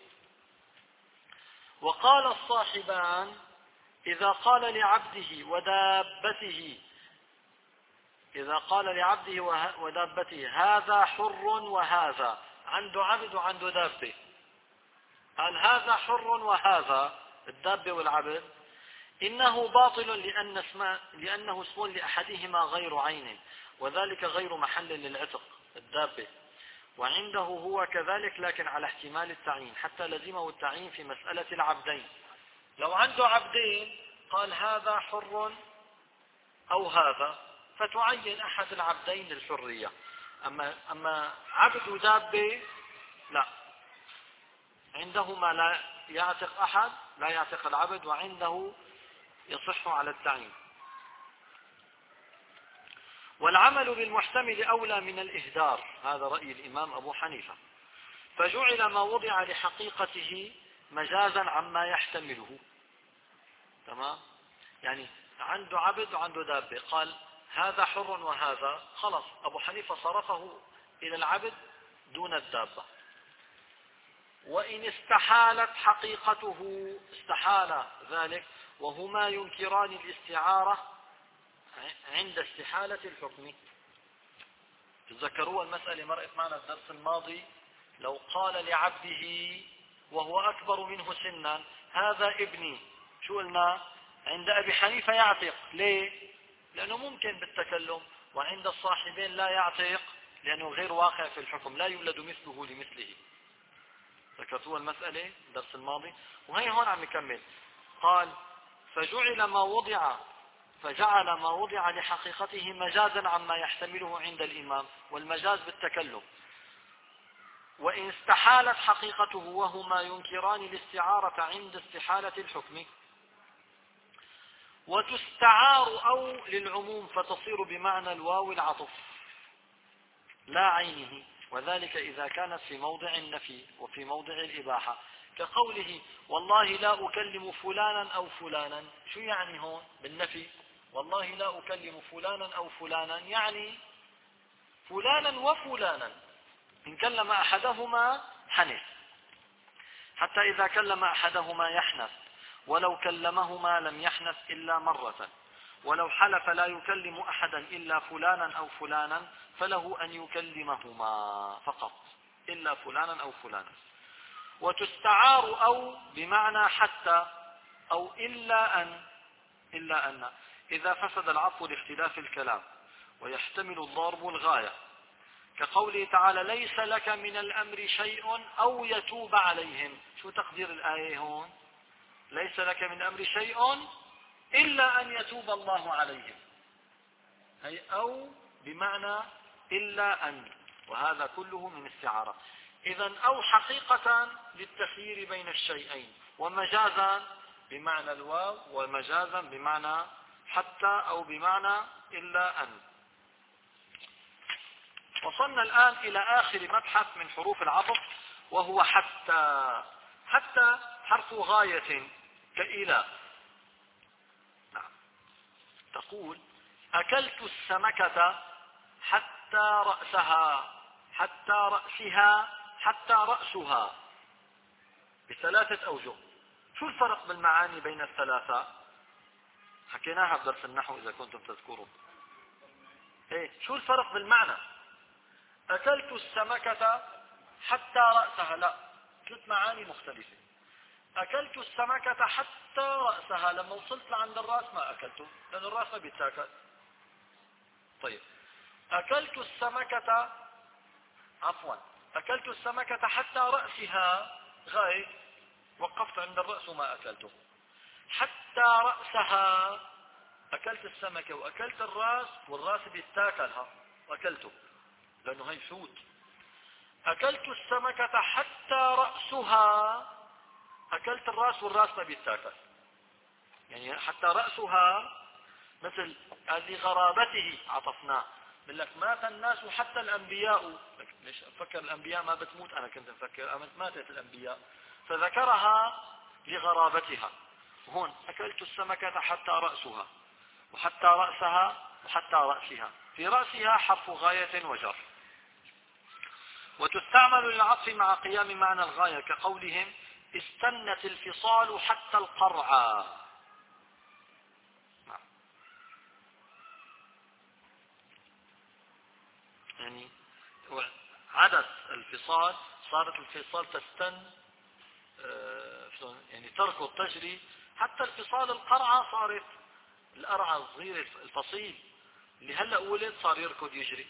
وقال الصاحبان إذا قال لعبده ودابته إذا قال لعبده ودابته هذا حر وهذا، عنده عبد وعنده دابة، قال هذا حر وهذا الدابة والعبد، إنه باطل لأن اسم لأنه اسم لأحدهما غير عين، وذلك غير محل للعتق الدابة، وعنده هو كذلك لكن على احتمال التعيين، حتى لزمه التعيين في مسألة العبدين. لو عنده عبدين قال هذا حر أو هذا، فتعين أحد العبدين للحرية. أما, أما عبد ودابة لا، عندهما لا يعتق أحد، لا يعتق العبد، وعنده يصح على التعيين. والعمل بالمحتمل أولى من الإهدار، هذا رأي الإمام أبو حنيفة. فجعل ما وضع لحقيقته مجازا عما يحتمله. تمام؟ يعني عنده عبد وعنده دابة، قال هذا حر وهذا، خلص أبو حنيفة صرفه إلى العبد دون الدابة. وإن استحالت حقيقته، استحال ذلك وهما ينكران الاستعارة عند استحالة الحكم. تذكروا المسألة مرأت معنا الدرس الماضي، لو قال لعبده وهو أكبر منه سنا هذا ابني، شو قلنا؟ عند أبي حنيفة يعتق. ليه؟ لأنه ممكن بالتكلم، وعند الصاحبين لا يعتق لأنه غير واقع في الحكم، لا يولد مثله لمثله. ذكرتوا المسألة الدرس الماضي. وهي هون عم يكمل، قال فجعل ما وضع فجعل ما وضع لحقيقته مجازا عما يحتمله عند الإمام، والمجاز بالتكلم. وإن استحالت حقيقته وهما ينكران الاستعارة عند استحالة الحكم. وتستعار أو للعموم فتصير بمعنى الواو العطف لا عينه، وذلك إذا كانت في موضع النفي وفي موضع الإباحة، كقوله والله لا أكلم فلانا أو فلانا. شو يعني هون بالنفي؟ والله لا أكلم فلانا أو فلانا يعني فلانا وفلانا، إن كلم أحدهما حنث، حتى إذا كلم أحدهما يحنث، ولو كلمهما لم يحنث إلا مرة، ولو حلف لا يكلم أحدا إلا فلانا أو فلانا فله أن يكلمهما فقط، إلا فلانا أو فلانا. وتستعار أو بمعنى حتى أو إلا أن إلا أن إذا فسد العطف لاختلاف الكلام، ويحتمل الضرب الغاية، كقوله تعالى ليس لك من الأمر شيء أو يتوب عليهم. شو تقدير الآية هون؟ ليس لك من الأمر شيء إلا أن يتوب الله عليهم، أي أو بمعنى إلا أن، وهذا كله من استعارة. إذن أو حقيقة للتخيير بين الشيئين، ومجازا بمعنى الواو، ومجازا بمعنى حتى أو بمعنى إلا أن. وصلنا الآن إلى آخر مبحث من حروف العطف، وهو حتى. حتى حرف غاية كإلى. نعم. تقول أكلت السمكة حتى رأسها، حتى رأسها، حتى رأسها، بثلاثة أوجه. شو الفرق بالمعاني بين الثلاثة؟ حكيناها بدرس النحو إذا كنتم تذكرون. إيه شو الفرق بالمعنى؟ أكلت السمكة حتى رأسها، لا، ثلاث معاني مختلفة. أكلت السمكة حتى رأسها، لما وصلت لعند الرأس ما أكلته، لأن الرأس ما بيتاكل. طيب أكلت السمكة، عفوا أكلت السمكة حتى رأسها، غاية وقفت عند الرأس وما أكلته. حتى رأسها أكلت السمكة وأكلت الرأس، والرأس بيتاكلها وأكلته لأنه هي حوت. أكلت السمكة حتى رأسها، أكلت الرأس والرأس ما بيتاكل. يعني حتى رأسها مثل لغرابته عطفناه، بقول لك مات الناس حتى الأنبياء. ليش أفكر الأنبياء ما بتموت؟ أنا كنت أفكر ماتت الأنبياء، فذكرها لغرابتها. هون أكلت السمكة حتى رأسها، وحتى رأسها، وحتى رأسها. في رأسها حرف غاية وجر. وتستعمل للعطف مع قيام معنى الغاية، كقولهم استنت الفصال حتى القرعى. يعني عدت الفصال، صارت الفصال تستن، يعني تركض تجري، حتى الفصال القرعة صارت القرعة الصغير الفصيل اللي هلأ ولد صار يركض يجري.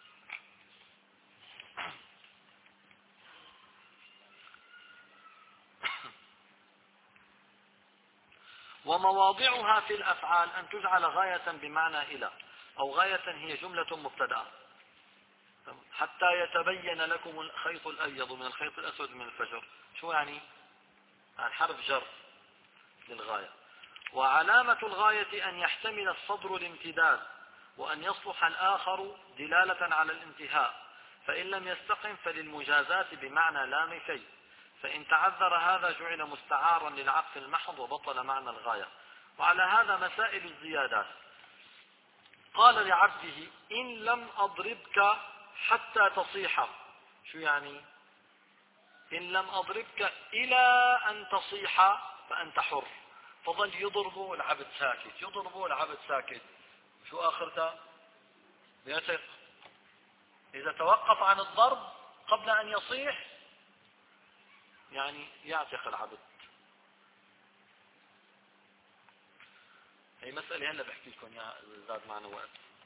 ومواضعها في الأفعال أن تجعل غاية بمعنى إلى، أو غاية هي جملة مبتدأ. حتى يتبين لكم الخيط الأبيض من الخيط الأسود من الفجر. شو يعني؟ حرف جر للغاية. وعلامة الغاية أن يحتمل الصدر الامتداد، وأن يصلح الآخر دلالة على الانتهاء، فإن لم يستقم فللمجازاة بمعنى لام كي، فإن تعذر هذا جعل مستعارا للعطف المحض وبطل معنى الغاية. وعلى هذا مسائل الزيادات. قال لعبده إن لم أضربك حتى تصيح. شو يعني؟ إن لم أضربك إلى أن تصيح فأنت حر. فظل يضربه العبد ساكت، يضربه العبد ساكت. شو آخرته؟ يثق. إذا توقف عن الضرب قبل أن يصيح يعني يعتق العبد. هي مسألة هلا بحكي لكم يا زاد معنا وقت.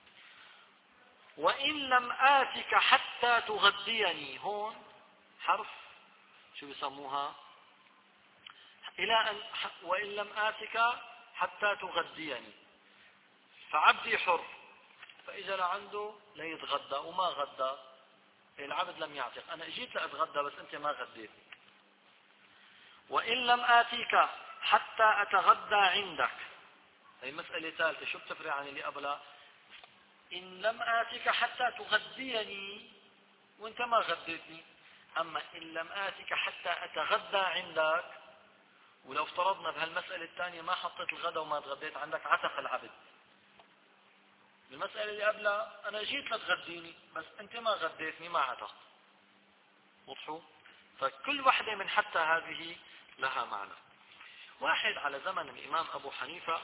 وإن لم آتك حتى تغديني، هون حرف شو بيسموها؟ إلى أن وإن لم آتك حتى تغديني، فعبدي حر، فإذا لعنده ليتغدى وما غدى العبد لم يعتق. أنا اجيت لأتغدى بس أنت ما غديتني. وإن لم آتيك حتى أتغدى عندك، هي مسألة ثالثة. شو بتفرق عن اللي قبلها؟ إن لم آتك حتى تغديني وانت ما غديتني. أما إن لم آتك حتى أتغدى عندك، ولو افترضنا بهالمسألة الثانية ما حطيت الغداء وما تغديت عندك عتق العبد. المسألة اللي قبلها أنا جيت لتغديني بس أنت ما غديتني ما عتق. وضحوا؟ فكل واحدة من حتى هذه لها معنى. واحد على زمن الإمام أبو حنيفة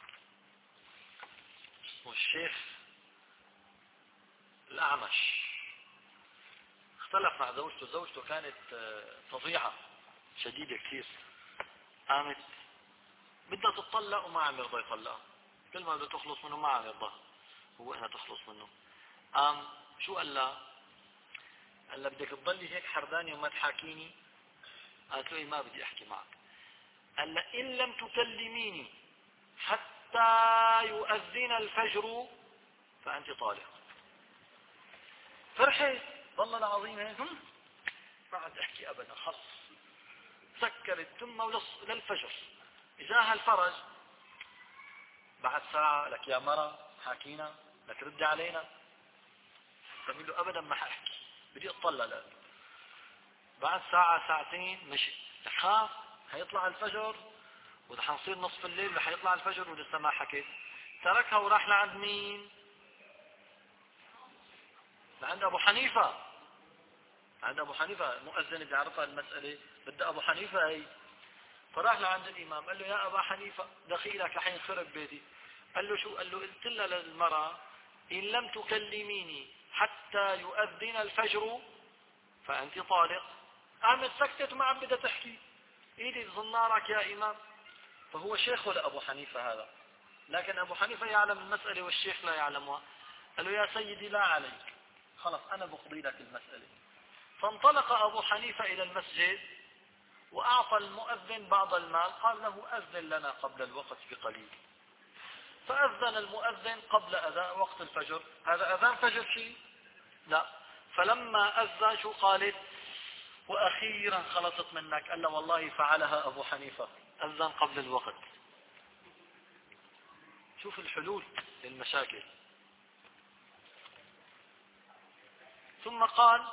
والشيخ الأعمش اختلف مع زوجته. زوجته كانت فظيعة شديدة كثير، قامت بدها تطلق وما عم يرضى يطلقها. كل ما بدها تخلص منه ما عم يرضى هو انها تخلص منه. قام شو قال لها؟ قال لها بدك تضلي هيك حرداني وما تحاكيني؟ قالت له ما بدي احكي معك. قال لها ان لم تكلميني حتى يؤذن الفجر فانت طالق. فرحت والله العظيم هم ما عاد احكي ابدا خلص. سكرت ثم للفجر اجاها الفرج بعد ساعة لك يا مرة حاكينا لك ردي علينا. فقال له ابدا ما حاحكي بدي اطلع لك. بعد ساعة ساعتين مشي خاف هيطلع الفجر وده حنصير نصف الليل وحيطلع الفجر ولسه ما حكيت. تركها وراح لعند مين؟ لعند ابو حنيفة. عند ابو حنيفة مؤذن بيعرفها المسألة بدأ ابو حنيفة هي. فراح لعند الامام قال له يا ابا حنيفة دخيلك الحين خرب بيتي. قال له شو؟ قال له قلت لها للمرأة ان لم تكلميني حتى يؤذن الفجر فانت طالق. قامت سكتت وما عم بدها تحكي. ايدي زنارك يا امام. فهو شيخه لابو حنيفة هذا، لكن ابو حنيفة يعلم المسألة والشيخ لا يعلمها. قال له يا سيدي لا عليك، خلص انا بقضي لك المسألة. فانطلق ابو حنيفة الى المسجد واعطى المؤذن بعض المال، قال له اذن لنا قبل الوقت بقليل. فاذن المؤذن قبل اذان وقت الفجر. هذا اذان فجر شيء؟ لا. فلما اذن شو قالت؟ واخيرا خلصت منك. قال له والله فعلها ابو حنيفة، اذن قبل الوقت. شوف الحلول للمشاكل. ثم قال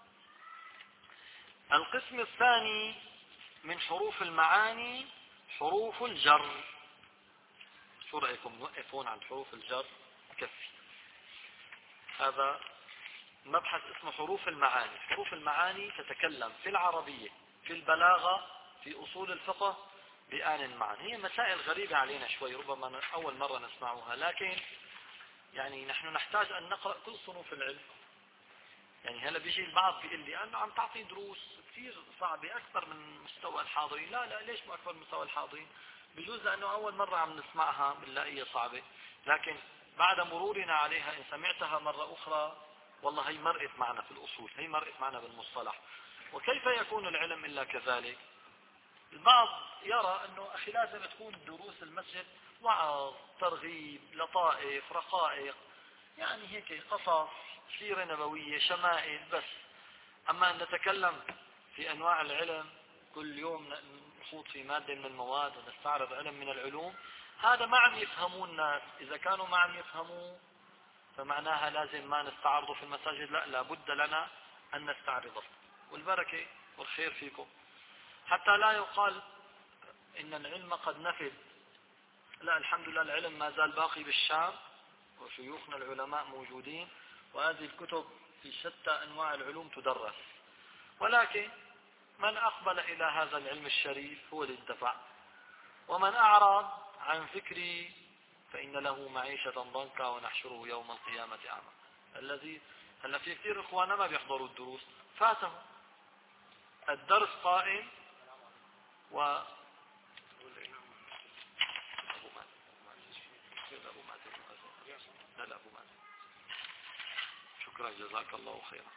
القسم الثاني من حروف المعاني حروف الجر. شو رأيكم نوقفون عند حروف الجر؟ كفي. هذا مبحث اسمه حروف المعاني. حروف المعاني تتكلم في العربية، في البلاغة، في أصول الفقه بآن معا. هي مسائل غريبة علينا شوي، ربما أول مرة نسمعها، لكن يعني نحن نحتاج أن نقرأ كل صنوف العلم. يعني هلا بيجي البعض بيقول لي أنا عم تعطي دروس كثير صعبة أكثر من مستوى الحاضرين. لا لا ليش مو أكثر من مستوى الحاضرين؟ بجوز لأنه أول مرة عم نسمعها بنلاقيها صعبة، لكن بعد مرورنا عليها إن سمعتها مرة أخرى والله هي مرقت معنا في الأصول، هي مرقت معنا بالمصطلح. وكيف يكون العلم إلا كذلك؟ البعض يرى أنه أخي لازم تكون دروس المسجد وعظ، ترغيب، لطائف، رقائق، يعني هيك قصص، سيرة نبوية، شمائل بس. أما أن نتكلم في أنواع العلم كل يوم نخوض في مادة من المواد ونستعرض علم من العلوم، هذا ما عم يفهمون الناس. إذا كانوا ما عم يفهموا فمعناها لازم ما نستعرضه في المساجد؟ لا، لابد لنا أن نستعرضه. والبركة والخير فيكم، حتى لا يقال إن العلم قد نفد. لا، الحمد لله العلم ما زال باقي بالشام، وشيوخنا العلماء موجودين، وهذه الكتب في شتى أنواع العلوم تدرس. ولكن من أقبل إلى هذا العلم الشريف هو اللي انتفع، ومن أعرض عن فكري فإن له معيشة ضنكا ونحشره يوم القيامة أعمى. الذي هلا في كثير إخواننا ما بيحضروا الدروس، فاتهم الدرس قائم و لا لا أبو مازن، شكرا جزاك الله خيرا.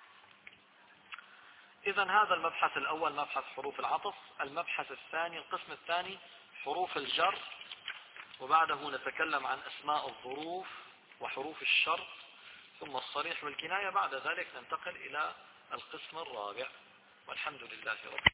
إذن هذا المبحث الأول مبحث حروف العطف. المبحث الثاني القسم الثاني حروف الجر، وبعده نتكلم عن أسماء الظروف وحروف الشرط ثم الصريح والكناية. بعد ذلك ننتقل إلى القسم الرابع، والحمد لله رب